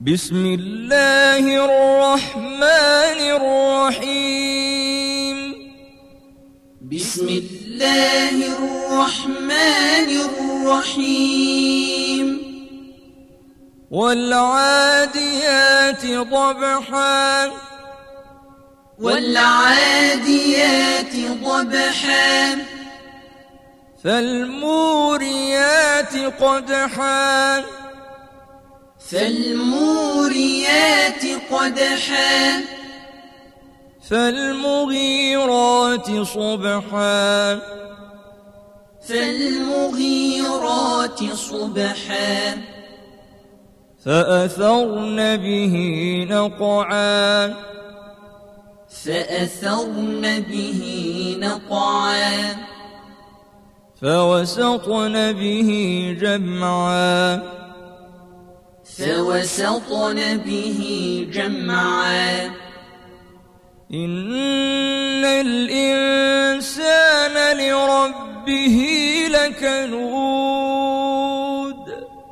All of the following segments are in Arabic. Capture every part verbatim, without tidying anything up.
بسم الله الرحمن الرحيم بسم الله الرحمن الرحيم والعاديات ضبحا والعاديات ضبحا فالموريات قدحا فالموريات قدحا فالمغيرات صبحا فالمغيرات صبحا فأثرن به نقعا فأثرن به نقعا فوسطن به جمعا فوسطن به جمعا إن الإنسان لربه لكنود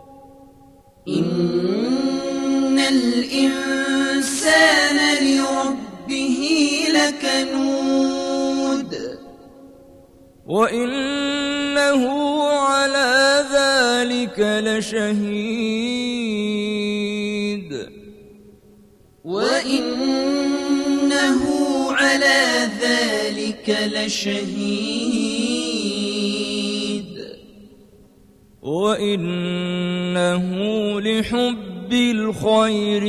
إن الإنسان لربه لكنود وإنه على ذلك لشهيد وإنه على ذلك لشهيد وإنه لحب الخير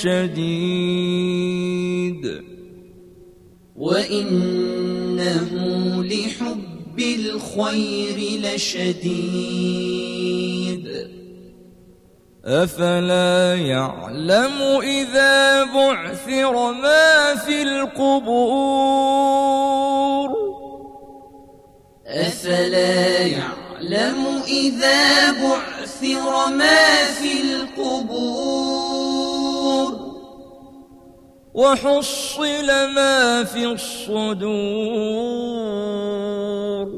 لشديد وإنه لحب الخير لشديد أفلا يعلم إذا بعثر ما في القبور أفلا يعلم إذا بعثر ما في القبور وحصل ما في الصدور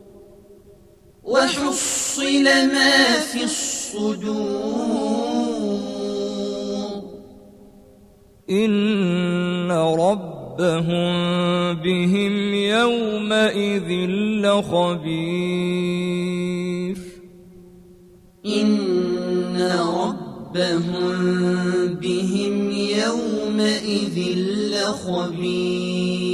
وحصل ما في الصدور إن ربهم بهم يومئذ لخبير إن ربهم بهم يومئذ لخبير